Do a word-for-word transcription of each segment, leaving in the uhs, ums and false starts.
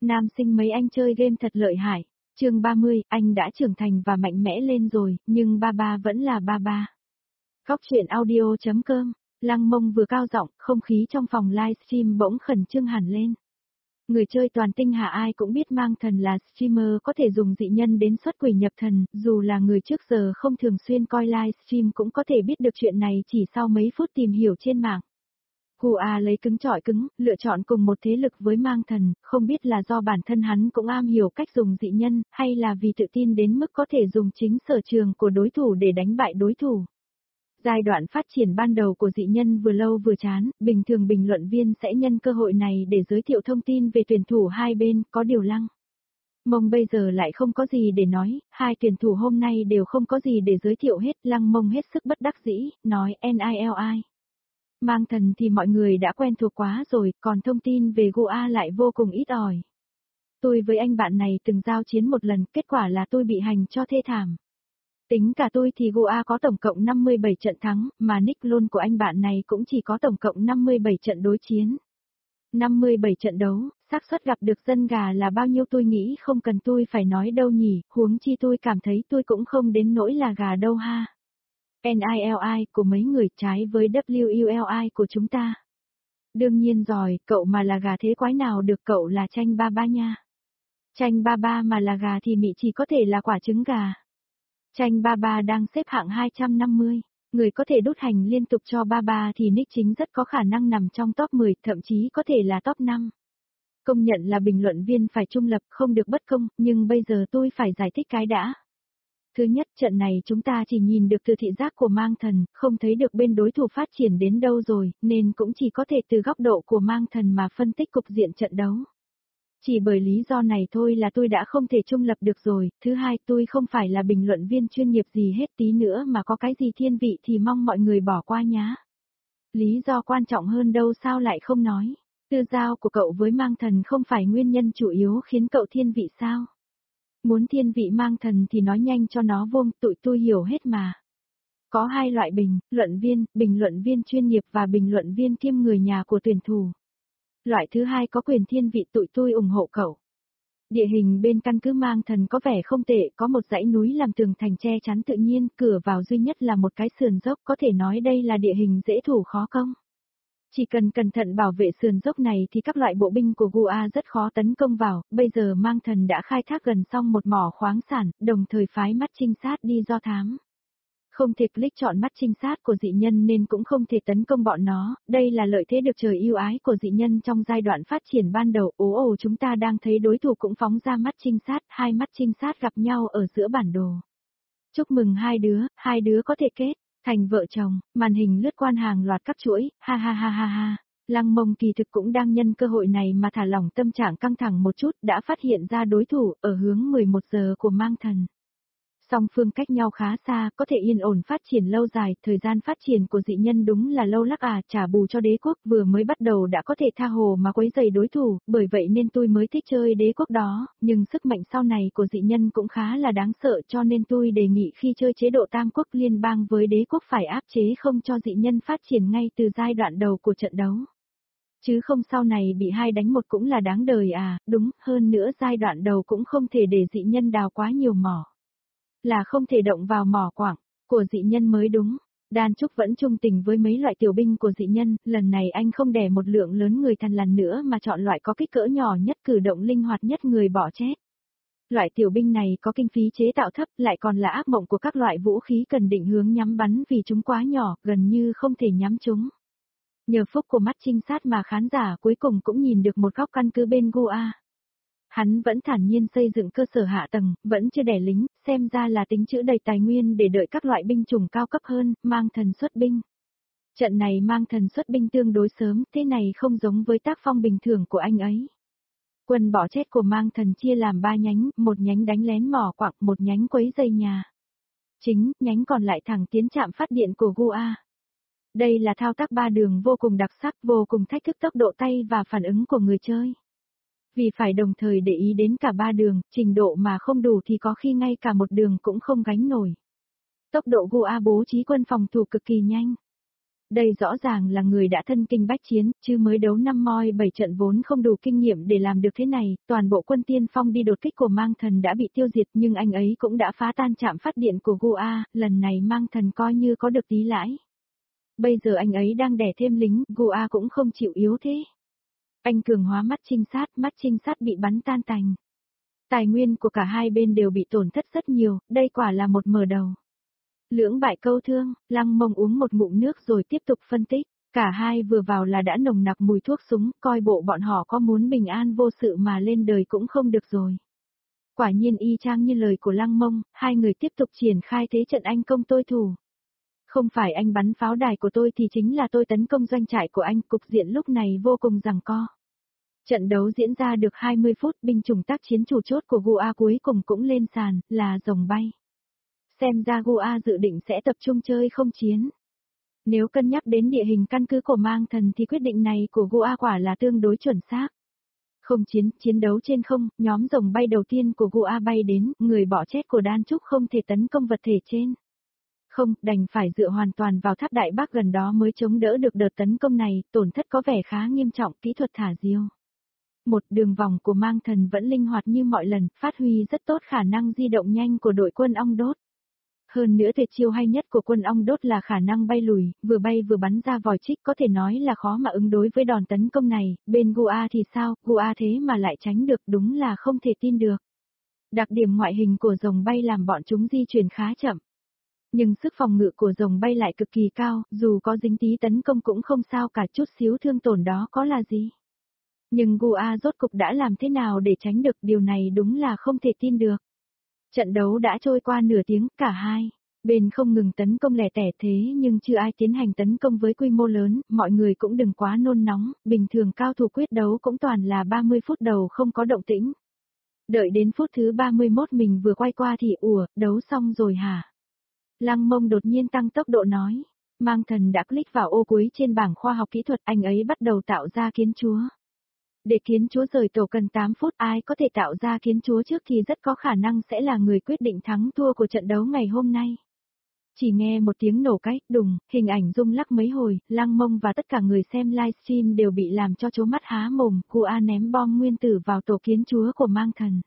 Nam sinh mấy anh chơi game thật lợi hại. Chương ba mươi, anh đã trưởng thành và mạnh mẽ lên rồi, nhưng ba ba vẫn là ba ba. Góc truyện audio chấm com, Lăng Mông vừa cao giọng, không khí trong phòng livestream bỗng khẩn trương hẳn lên. Người chơi toàn tinh hà ai cũng biết Mang Thần là streamer có thể dùng dị nhân đến xuất quỷ nhập thần, dù là người trước giờ không thường xuyên coi livestream cũng có thể biết được chuyện này chỉ sau mấy phút tìm hiểu trên mạng. gu a lấy cứng chọi cứng, lựa chọn cùng một thế lực với Mang Thần, không biết là do bản thân hắn cũng am hiểu cách dùng dị nhân, hay là vì tự tin đến mức có thể dùng chính sở trường của đối thủ để đánh bại đối thủ. Giai đoạn phát triển ban đầu của dị nhân vừa lâu vừa chán, bình thường bình luận viên sẽ nhân cơ hội này để giới thiệu thông tin về tuyển thủ hai bên, có điều Lăng Mông bây giờ lại không có gì để nói, hai tuyển thủ hôm nay đều không có gì để giới thiệu hết, Lăng Mông hết sức bất đắc dĩ, nói nili. Mang Thần thì mọi người đã quen thuộc quá rồi, còn thông tin về gu a lại vô cùng ít ỏi. Tôi với anh bạn này từng giao chiến một lần, kết quả là tôi bị hành cho thê thảm. Tính cả tôi thì gu a có tổng cộng năm mươi bảy trận thắng, mà nick luôn của anh bạn này cũng chỉ có tổng cộng năm mươi bảy trận đối chiến. năm mươi bảy trận đấu, xác suất gặp được dân gà là bao nhiêu tôi nghĩ không cần tôi phải nói đâu nhỉ, huống chi tôi cảm thấy tôi cũng không đến nỗi là gà đâu ha. nili của mấy người trái với wuli của chúng ta. Đương nhiên rồi, cậu mà là gà thế quái nào được, cậu là Tranh ba ba nha. Tranh ba ba mà là gà thì Mị chỉ có thể là quả trứng gà. Tranh ba ba đang xếp hạng hai trăm năm mươi, người có thể đốt hành liên tục cho ba ba thì nick chính rất có khả năng nằm trong top mười, thậm chí có thể là top năm. Công nhận là bình luận viên phải trung lập, không được bất công, nhưng bây giờ tôi phải giải thích cái đã. Thứ nhất, trận này chúng ta chỉ nhìn được từ thị giác của Mang Thần, không thấy được bên đối thủ phát triển đến đâu rồi, nên cũng chỉ có thể từ góc độ của Mang Thần mà phân tích cục diện trận đấu. Chỉ bởi lý do này thôi là tôi đã không thể trung lập được rồi. Thứ hai, tôi không phải là bình luận viên chuyên nghiệp gì hết, tí nữa mà có cái gì thiên vị thì mong mọi người bỏ qua nhá. Lý do quan trọng hơn đâu sao lại không nói. Tư giao của cậu với Mang Thần không phải nguyên nhân chủ yếu khiến cậu thiên vị sao? Muốn thiên vị Mang Thần thì nói nhanh cho nó vuông, tụi tôi hiểu hết mà. Có hai loại bình luận viên, bình luận viên chuyên nghiệp và bình luận viên kiêm người nhà của tuyển thủ. Loại thứ hai có quyền thiên vị, tụi tôi ủng hộ cậu. Địa hình bên căn cứ Mang Thần có vẻ không tệ, có một dãy núi làm tường thành che chắn tự nhiên, cửa vào duy nhất là một cái sườn dốc, có thể nói đây là địa hình dễ thủ khó công. Chỉ cần cẩn thận bảo vệ sườn dốc này thì các loại bộ binh của gu a rất khó tấn công vào, bây giờ Mang Thần đã khai thác gần xong một mỏ khoáng sản, đồng thời phái mắt trinh sát đi do thám. Không thể click chọn mắt trinh sát của dị nhân nên cũng không thể tấn công bọn nó, đây là lợi thế được trời ưu ái của dị nhân trong giai đoạn phát triển ban đầu. Ố ồ, chúng ta đang thấy đối thủ cũng phóng ra mắt trinh sát, hai mắt trinh sát gặp nhau ở giữa bản đồ. Chúc mừng hai đứa, hai đứa có thể kết thành vợ chồng, màn hình lướt qua hàng loạt các chuỗi, ha ha ha ha ha. Lăng Mông kỳ thực cũng đang nhân cơ hội này mà thả lỏng tâm trạng căng thẳng một chút, đã phát hiện ra đối thủ ở hướng mười một giờ của Mang Thần. Song phương cách nhau khá xa, có thể yên ổn phát triển lâu dài, thời gian phát triển của dị nhân đúng là lâu lắc à, trả bù cho đế quốc vừa mới bắt đầu đã có thể tha hồ mà quấy rầy đối thủ, bởi vậy nên tôi mới thích chơi đế quốc đó, nhưng sức mạnh sau này của dị nhân cũng khá là đáng sợ cho nên tôi đề nghị khi chơi chế độ tam quốc liên bang với đế quốc phải áp chế không cho dị nhân phát triển ngay từ giai đoạn đầu của trận đấu. Chứ không sau này bị hai đánh một cũng là đáng đời à, đúng, hơn nữa giai đoạn đầu cũng không thể để dị nhân đào quá nhiều mỏ. Là không thể động vào mỏ quặng của dị nhân mới đúng. Đan Trúc vẫn trung tình với mấy loại tiểu binh của dị nhân, lần này anh không đè một lượng lớn người thằn lằn nữa mà chọn loại có kích cỡ nhỏ nhất, cử động linh hoạt nhất, người bỏ chết. Loại tiểu binh này có kinh phí chế tạo thấp, lại còn là ác mộng của các loại vũ khí cần định hướng nhắm bắn vì chúng quá nhỏ, gần như không thể nhắm chúng. Nhờ phúc của mắt trinh sát mà khán giả cuối cùng cũng nhìn được một góc căn cứ bên gu a. Hắn vẫn thản nhiên xây dựng cơ sở hạ tầng, vẫn chưa đẻ lính, xem ra là tính trữ đầy tài nguyên để đợi các loại binh chủng cao cấp hơn, Mang Thần xuất binh. Trận này Mang Thần xuất binh tương đối sớm, thế này không giống với tác phong bình thường của anh ấy. Quân bỏ chết của Mang Thần chia làm ba nhánh, một nhánh đánh lén mỏ quặng, một nhánh quấy dây nhà. Chính, nhánh còn lại thẳng tiến trạm phát điện của gu a. Đây là thao tác ba đường vô cùng đặc sắc, vô cùng thách thức tốc độ tay và phản ứng của người chơi. Vì phải đồng thời để ý đến cả ba đường, trình độ mà không đủ thì có khi ngay cả một đường cũng không gánh nổi. Tốc độ gu a bố trí quân phòng thủ cực kỳ nhanh. Đây rõ ràng là người đã thân kinh bách chiến, chứ mới đấu năm moi bảy trận vốn không đủ kinh nghiệm để làm được thế này, toàn bộ quân tiên phong đi đột kích của Mang Thần đã bị tiêu diệt nhưng anh ấy cũng đã phá tan trạm phát điện của Gua, lần này Mang Thần coi như có được tí lãi. Bây giờ anh ấy đang đẻ thêm lính, Gua cũng không chịu yếu thế. Anh cường hóa mắt trinh sát, mắt trinh sát bị bắn tan tành. Tài nguyên của cả hai bên đều bị tổn thất rất nhiều, đây quả là một mở đầu. Lưỡng bại câu thương, Lăng Mông uống một ngụm nước rồi tiếp tục phân tích, cả hai vừa vào là đã nồng nặc mùi thuốc súng, coi bộ bọn họ có muốn bình an vô sự mà lên đời cũng không được rồi. Quả nhiên y chang như lời của Lăng Mông, hai người tiếp tục triển khai thế trận anh công tôi thủ. Không phải anh bắn pháo đài của tôi thì chính là tôi tấn công doanh trại của anh, cục diện lúc này vô cùng giằng co. Trận đấu diễn ra được hai mươi phút, binh chủng tác chiến chủ chốt của Gua cuối cùng cũng lên sàn, là rồng bay. Xem ra Gua dự định sẽ tập trung chơi không chiến. Nếu cân nhắc đến địa hình căn cứ của Mang Thần thì quyết định này của Gua quả là tương đối chuẩn xác. Không chiến, chiến đấu trên không, nhóm rồng bay đầu tiên của Gua bay đến, người bỏ chết của Đan Trúc không thể tấn công vật thể trên. Không, đành phải dựa hoàn toàn vào tháp Đại Bác gần đó mới chống đỡ được đợt tấn công này, tổn thất có vẻ khá nghiêm trọng, kỹ thuật thả diều. Một đường vòng của Mang Thần vẫn linh hoạt như mọi lần, phát huy rất tốt khả năng di động nhanh của đội quân ong đốt. Hơn nữa tuyệt chiêu hay nhất của quân ong đốt là khả năng bay lùi, vừa bay vừa bắn ra vòi trích, có thể nói là khó mà ứng đối với đòn tấn công này, bên Gua thì sao, Gua thế mà lại tránh được, đúng là không thể tin được. Đặc điểm ngoại hình của rồng bay làm bọn chúng di chuyển khá chậm. Nhưng sức phòng ngự của rồng bay lại cực kỳ cao, dù có dính tí tấn công cũng không sao cả, chút xíu thương tổn đó có là gì. Nhưng Gua rốt cục đã làm thế nào để tránh được, điều này đúng là không thể tin được. Trận đấu đã trôi qua nửa tiếng, cả hai bên không ngừng tấn công lẻ tẻ thế nhưng chưa ai tiến hành tấn công với quy mô lớn, mọi người cũng đừng quá nôn nóng, bình thường cao thủ quyết đấu cũng toàn là ba mươi phút đầu không có động tĩnh. Đợi đến phút thứ ba mươi mốt mình vừa quay qua thì ủa, đấu xong rồi hả? Lăng Mông đột nhiên tăng tốc độ nói, Mang Thần đã click vào ô cuối trên bảng khoa học kỹ thuật, anh ấy bắt đầu tạo ra kiến chúa. Để kiến chúa rời tổ cần tám phút, ai có thể tạo ra kiến chúa trước thì rất có khả năng sẽ là người quyết định thắng thua của trận đấu ngày hôm nay. Chỉ nghe một tiếng nổ cách, đùng, hình ảnh rung lắc mấy hồi, Lăng Mông và tất cả người xem livestream đều bị làm cho chố mắt há mồm, Gua ném bom nguyên tử vào tổ kiến chúa của Mang Thần.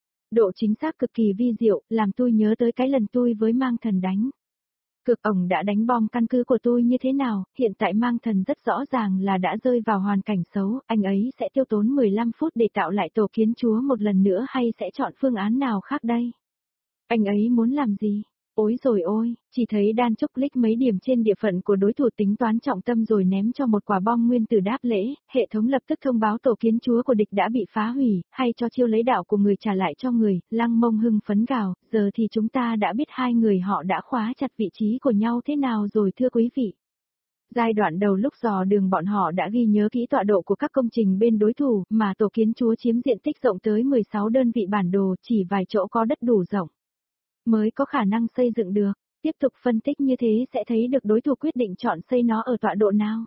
Độ chính xác cực kỳ vi diệu, làm tôi nhớ tới cái lần tôi với Mang Thần đánh. Cực ổng đã đánh bom căn cứ của tôi như thế nào, hiện tại Mang Thần rất rõ ràng là đã rơi vào hoàn cảnh xấu, anh ấy sẽ tiêu tốn mười lăm phút để tạo lại tổ kiến chúa một lần nữa hay sẽ chọn phương án nào khác đây? Anh ấy muốn làm gì? Ôi rồi ôi, chỉ thấy Đan Trúc click mấy điểm trên địa phận của đối thủ tính toán trọng tâm rồi ném cho một quả bom nguyên tử đáp lễ, hệ thống lập tức thông báo tổ kiến chúa của địch đã bị phá hủy, hay cho chiêu lấy đạo của người trả lại cho người, Lăng Mông hưng phấn gào, giờ thì chúng ta đã biết hai người họ đã khóa chặt vị trí của nhau thế nào rồi thưa quý vị. Giai đoạn đầu lúc dò đường bọn họ đã ghi nhớ kỹ tọa độ của các công trình bên đối thủ, mà tổ kiến chúa chiếm diện tích rộng tới mười sáu đơn vị bản đồ, chỉ vài chỗ có đất đủ rộng mới có khả năng xây dựng được. Tiếp tục phân tích như thế sẽ thấy được đối thủ quyết định chọn xây nó ở tọa độ nào.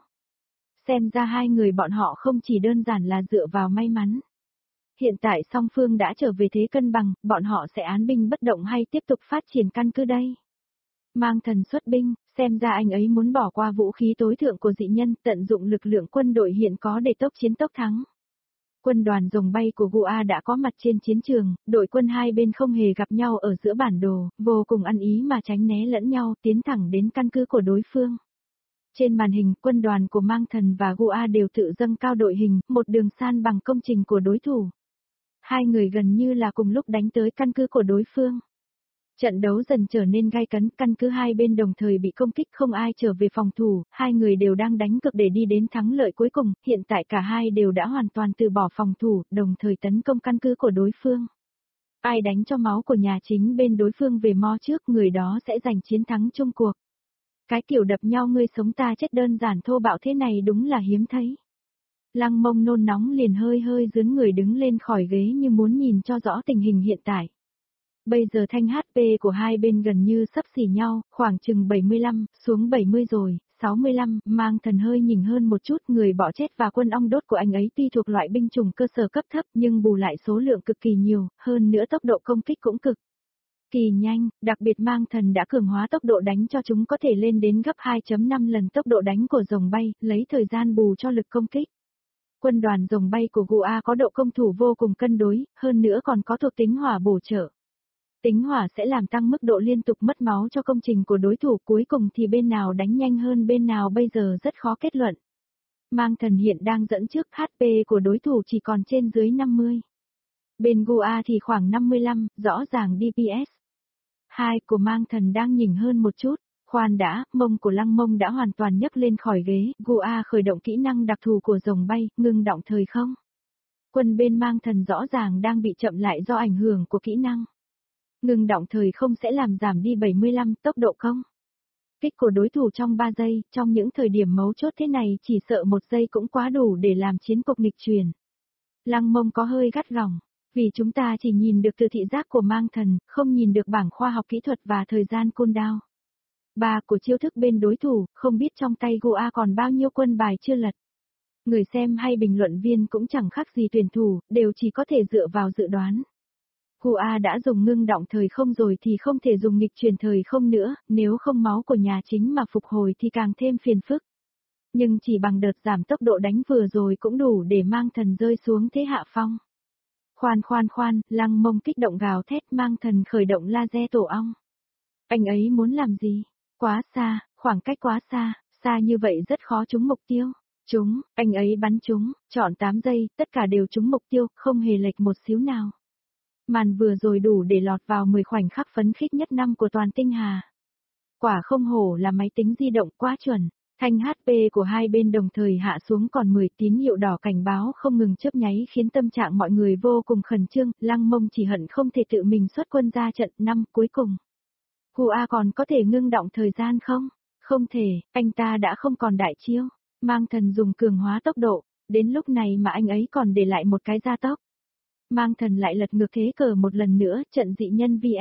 Xem ra hai người bọn họ không chỉ đơn giản là dựa vào may mắn. Hiện tại song phương đã trở về thế cân bằng, bọn họ sẽ án binh bất động hay tiếp tục phát triển căn cứ đây. Mang Thần xuất binh, xem ra anh ấy muốn bỏ qua vũ khí tối thượng của dị nhân, tận dụng lực lượng quân đội hiện có để tốc chiến tốc thắng. Quân đoàn rồng bay của Gua đã có mặt trên chiến trường, đội quân hai bên không hề gặp nhau ở giữa bản đồ, vô cùng ăn ý mà tránh né lẫn nhau, tiến thẳng đến căn cứ của đối phương. Trên màn hình, quân đoàn của Mang Thần và Gua đều tự dâng cao đội hình, một đường san bằng công trình của đối thủ. Hai người gần như là cùng lúc đánh tới căn cứ của đối phương. Trận đấu dần trở nên gay cấn, căn cứ hai bên đồng thời bị công kích, không ai trở về phòng thủ, hai người đều đang đánh cực để đi đến thắng lợi cuối cùng, hiện tại cả hai đều đã hoàn toàn từ bỏ phòng thủ, đồng thời tấn công căn cứ của đối phương. Ai đánh cho máu của nhà chính bên đối phương về mo trước, người đó sẽ giành chiến thắng chung cuộc. Cái kiểu đập nhau ngươi sống ta chết đơn giản thô bạo thế này đúng là hiếm thấy. Lăng Mông nôn nóng liền hơi hơi dướn người đứng lên khỏi ghế như muốn nhìn cho rõ tình hình hiện tại. Bây giờ thanh hát pê của hai bên gần như sấp xỉ nhau, khoảng chừng bảy mươi lăm, xuống bảy mươi rồi, sáu mươi lăm, Mang Thần hơi nhỉnh hơn một chút, người bỏ chết và quân ong đốt của anh ấy tuy thuộc loại binh chủng cơ sở cấp thấp nhưng bù lại số lượng cực kỳ nhiều, hơn nữa tốc độ công kích cũng cực kỳ nhanh, đặc biệt mang thần đã cường hóa tốc độ đánh cho chúng có thể lên đến gấp hai phẩy năm lần tốc độ đánh của rồng bay, lấy thời gian bù cho lực công kích. Quân đoàn rồng bay của Gu A có độ công thủ vô cùng cân đối, hơn nữa còn có thuộc tính hỏa bổ trợ. Tính hỏa sẽ làm tăng mức độ liên tục mất máu cho công trình của đối thủ, cuối cùng thì bên nào đánh nhanh hơn bên nào bây giờ rất khó kết luận. Mang thần hiện đang dẫn trước, hát pê của đối thủ chỉ còn trên dưới năm mươi. Bên Gu A thì khoảng năm mươi lăm, rõ ràng đê pê ét. hai của mang thần đang nhỉnh hơn một chút. Khoan đã, mông của Lăng Mông đã hoàn toàn nhấc lên khỏi ghế, Gu A khởi động kỹ năng đặc thù của rồng bay, ngưng động thời không. Quân bên mang thần rõ ràng đang bị chậm lại do ảnh hưởng của kỹ năng. Ngưng động thời không sẽ làm giảm đi bảy mươi lăm tốc độ công kích của đối thủ trong ba giây, trong những thời điểm mấu chốt thế này chỉ sợ một giây cũng quá đủ để làm chiến cục nghịch chuyển. Lăng Mông có hơi gắt gỏng, vì chúng ta chỉ nhìn được từ thị giác của mang thần, không nhìn được bảng khoa học kỹ thuật và thời gian cooldown. Ba của chiêu thức bên đối thủ, không biết trong tay Gu A còn bao nhiêu quân bài chưa lật. Người xem hay bình luận viên cũng chẳng khác gì tuyển thủ, đều chỉ có thể dựa vào dự đoán. Gu A đã dùng ngưng động thời không rồi thì không thể dùng nghịch chuyển thời không nữa, nếu không máu của nhà chính mà phục hồi thì càng thêm phiền phức. Nhưng chỉ bằng đợt giảm tốc độ đánh vừa rồi cũng đủ để mang thần rơi xuống thế hạ phong. Khoan khoan khoan, Lăng Mông kích động gào thét, mang thần khởi động laser tổ ong. Anh ấy muốn làm gì? Quá xa, khoảng cách quá xa, xa như vậy rất khó trúng mục tiêu. Trúng, anh ấy bắn trúng, chọn tám giây, tất cả đều trúng mục tiêu, không hề lệch một xíu nào. Màn vừa rồi đủ để lọt vào mười khoảnh khắc phấn khích nhất năm của toàn tinh hà. Quả không hổ là máy tính di động quá chuẩn, thanh hát pê của hai bên đồng thời hạ xuống còn mười, tín hiệu đỏ cảnh báo không ngừng chớp nháy khiến tâm trạng mọi người vô cùng khẩn trương, Lăng Mông chỉ hận không thể tự mình xuất quân ra trận. Năm cuối cùng. Gu A còn có thể ngưng động thời gian không? Không thể, anh ta đã không còn đại chiêu. Mang thần dùng cường hóa tốc độ, đến lúc này mà anh ấy còn để lại một cái gia tốc. Mang thần lại lật ngược thế cờ một lần nữa, trận dị nhân vs.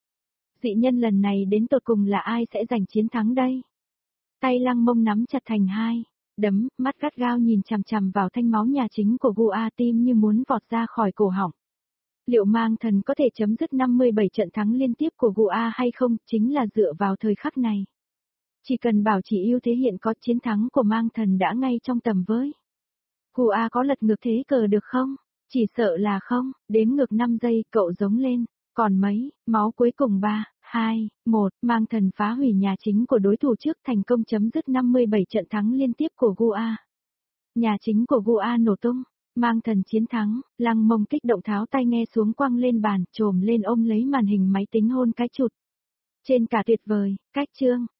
Dị nhân lần này đến tột cùng là ai sẽ giành chiến thắng đây? Tay Lăng Mông nắm chặt thành hai, đấm, mắt gắt gao nhìn chằm chằm vào thanh máu nhà chính của Gu A, tim như muốn vọt ra khỏi cổ họng. Liệu mang thần có thể chấm dứt năm mươi bảy trận thắng liên tiếp của Gu A hay không, chính là dựa vào thời khắc này. Chỉ cần bảo trì ưu thế hiện có, chiến thắng của mang thần đã ngay trong tầm với. Gu A có lật ngược thế cờ được không? Chỉ sợ là không, đếm ngược năm giây, cậu giống lên, còn mấy, máu cuối cùng ba, hai, một, mang thần phá hủy nhà chính của đối thủ trước, thành công chấm dứt năm mươi bảy trận thắng liên tiếp của Gu A. Nhà chính của Gu A nổ tung, mang thần chiến thắng, Lăng Mông kích động tháo tay nghe xuống quăng lên bàn, trồm lên ôm lấy màn hình máy tính hôn cái chụt. Trên cả tuyệt vời, cách chương.